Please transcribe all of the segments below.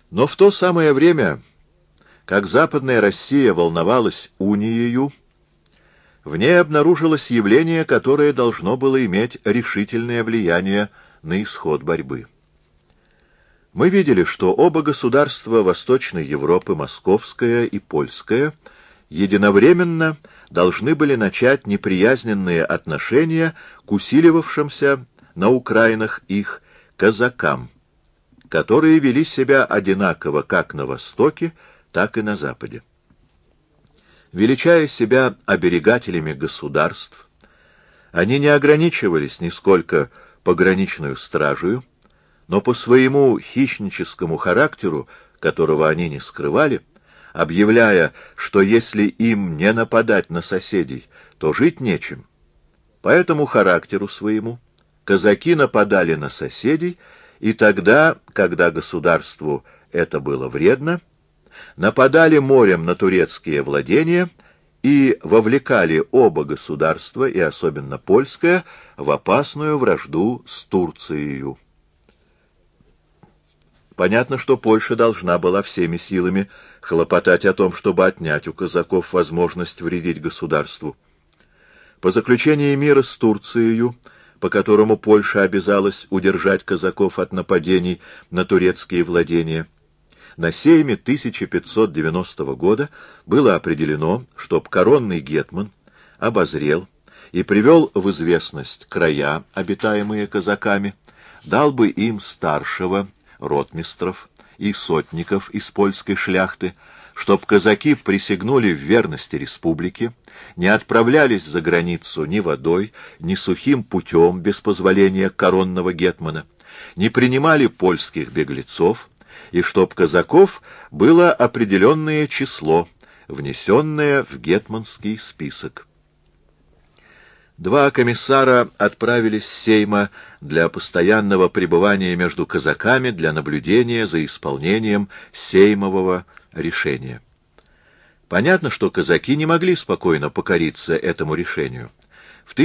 Но в то самое время, как Западная Россия волновалась униею, в ней обнаружилось явление, которое должно было иметь решительное влияние на исход борьбы. Мы видели, что оба государства Восточной Европы, Московское и Польское, единовременно должны были начать неприязненные отношения к усиливавшимся на Украинах их казакам, которые вели себя одинаково как на Востоке, так и на Западе. Величая себя оберегателями государств, они не ограничивались нисколько пограничную стражею, но по своему хищническому характеру, которого они не скрывали, объявляя, что если им не нападать на соседей, то жить нечем. По этому характеру своему казаки нападали на соседей, и тогда, когда государству это было вредно, нападали морем на турецкие владения и вовлекали оба государства, и особенно польское, в опасную вражду с Турцией. Понятно, что Польша должна была всеми силами хлопотать о том, чтобы отнять у казаков возможность вредить государству. По заключении мира с Турцией, по которому Польша обязалась удержать казаков от нападений на турецкие владения, на сейме 1590 года было определено, чтоб коронный гетман обозрел и привел в известность края, обитаемые казаками, дал бы им старшего, ротмистров и сотников из польской шляхты, чтоб казаки присягнули в верности республике, не отправлялись за границу ни водой, ни сухим путем без позволения коронного гетмана, не принимали польских беглецов, и чтоб казаков было определенное число, внесенное в гетманский список. Два комиссара отправились с сейма для постоянного пребывания между казаками для наблюдения за исполнением сеймового решения. Понятно, что казаки не могли спокойно покориться этому решению. В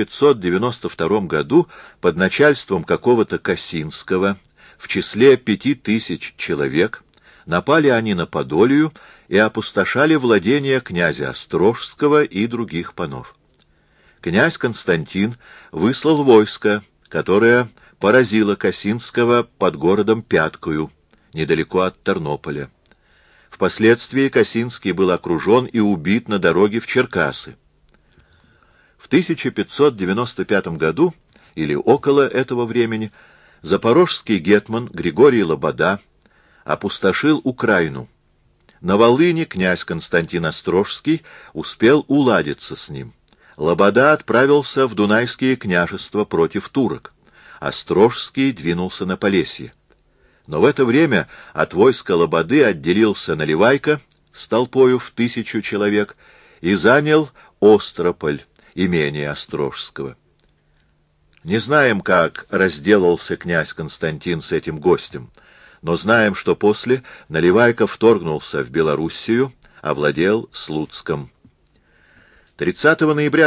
1592 году под начальством какого-то Косинского в числе 5000 человек напали они на Подолию и опустошали владения князя Острожского и других панов. Князь Константин выслал войско, которое поразило Косинского под городом Пяткою, недалеко от Тернополя. Впоследствии Косинский был окружен и убит на дороге в Черкасы. В 1595 году, или около этого времени, запорожский гетман Григорий Лобода опустошил Украину. На Волыни князь Константин Острожский успел уладиться с ним. Лобода отправился в Дунайские княжества против турок. Острожский двинулся на Полесье. Но в это время от войска Лободы отделился Наливайко с толпою в 1000 человек и занял Острополь, имение Острожского. Не знаем, как разделался князь Константин с этим гостем, но знаем, что после Наливайко вторгнулся в Белоруссию, овладел Слуцком. 30 ноября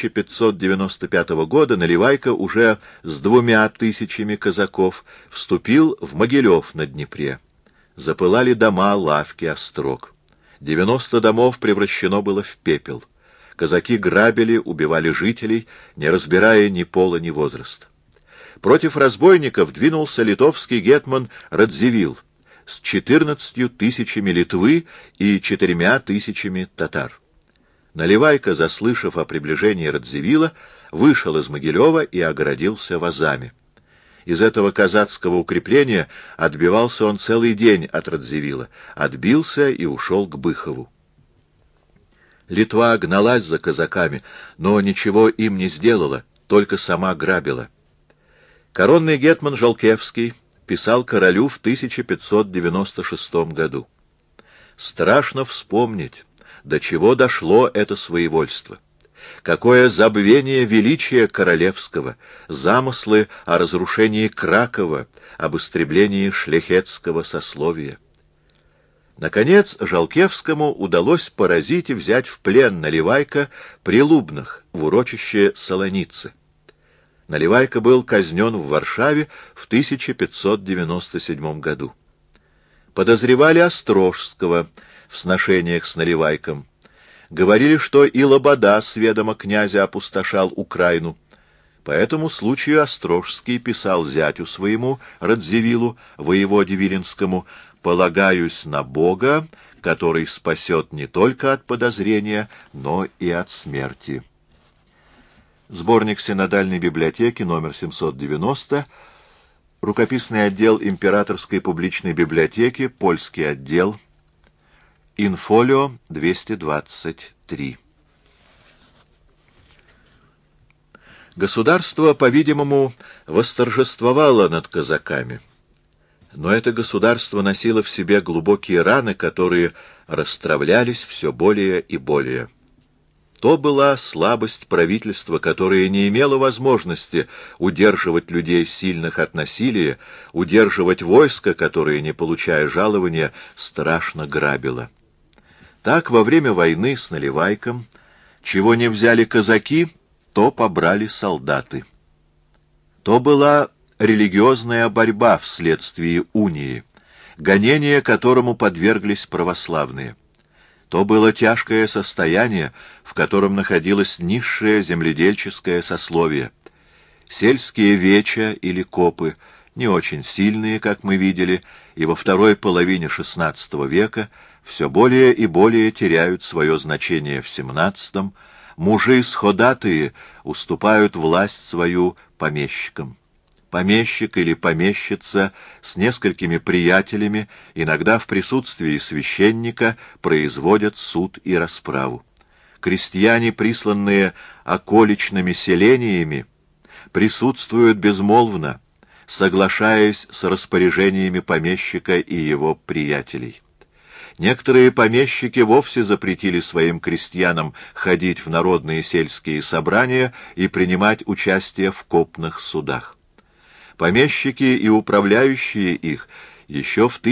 1595 года Наливайко уже с 2000 казаков вступил в Могилев на Днепре. Запылали дома, лавки, острог. 90 домов превращено было в пепел. Казаки грабили, убивали жителей, не разбирая ни пола, ни возраста. Против разбойников двинулся литовский гетман Радзивилл с 14 000 Литвы и 4 000 татар. Наливайко, заслышав о приближении Радзивилла, вышел из Могилева и огородился вазами. Из этого казацкого укрепления отбивался он целый день от Радзивилла, отбился и ушел к Быхову. Литва гналась за казаками, но ничего им не сделала, только сама грабила. Коронный гетман Жолкевский писал королю в 1596 году. «Страшно вспомнить, до чего дошло это своевольство. Какое забвение величия королевского, замыслы о разрушении Кракова, об истреблении шляхетского сословия». Наконец, Жолкевскому удалось поразить и взять в плен Наливайко при Лубнах, в урочище Солоницы. Наливайко был казнен в Варшаве в 1597 году. Подозревали Острожского в сношениях с Наливайком. Говорили, что и Лобода с ведома князя опустошал Украину. По этому случаю Острожский писал зятю своему, Радзивиллу, воеводе Виленскому: «Полагаюсь на Бога, который спасет не только от подозрения, но и от смерти». Сборник Синодальной библиотеки, номер 790, рукописный отдел Императорской публичной библиотеки, польский отдел, инфолио 223. Государство, по-видимому, восторжествовало над казаками, но это государство носило в себе глубокие раны, которые расстравлялись все более и более. То была слабость правительства, которое не имело возможности удерживать людей сильных от насилия, удерживать войско, которое, не получая жалования, страшно грабило. Так, во время войны с Наливайком, чего не взяли казаки, то побрали солдаты. То была религиозная борьба вследствие унии, гонение которому подверглись православные. То было тяжкое состояние, в котором находилось низшее земледельческое сословие. Сельские веча или копы, не очень сильные, как мы видели, и во второй половине XVI века все более и более теряют свое значение в XVII. Мужи сходатые уступают власть свою помещикам. Помещик или помещица с несколькими приятелями, иногда в присутствии священника, производят суд и расправу. Крестьяне, присланные околичными селениями, присутствуют безмолвно, соглашаясь с распоряжениями помещика и его приятелей. Некоторые помещики вовсе запретили своим крестьянам ходить в народные сельские собрания и принимать участие в копных судах. Помещики и управляющие их еще в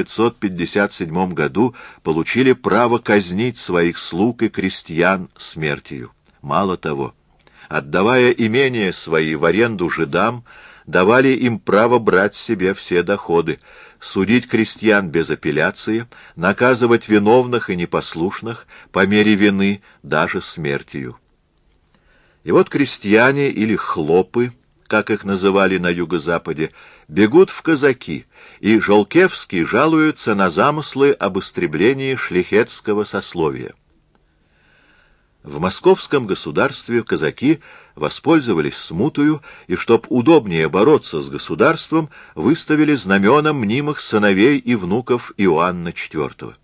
1557 году получили право казнить своих слуг и крестьян смертью. Мало того, отдавая имения свои в аренду жидам, давали им право брать себе все доходы, судить крестьян без апелляции, наказывать виновных и непослушных по мере вины даже смертью. И вот крестьяне или хлопы, как их называли на юго-западе, бегут в казаки, и Жолкевский жалуется на замыслы об истреблении шляхетского сословия. В московском государстве казаки воспользовались смутою, и, чтоб удобнее бороться с государством, выставили знамена мнимых сыновей и внуков Иоанна IV.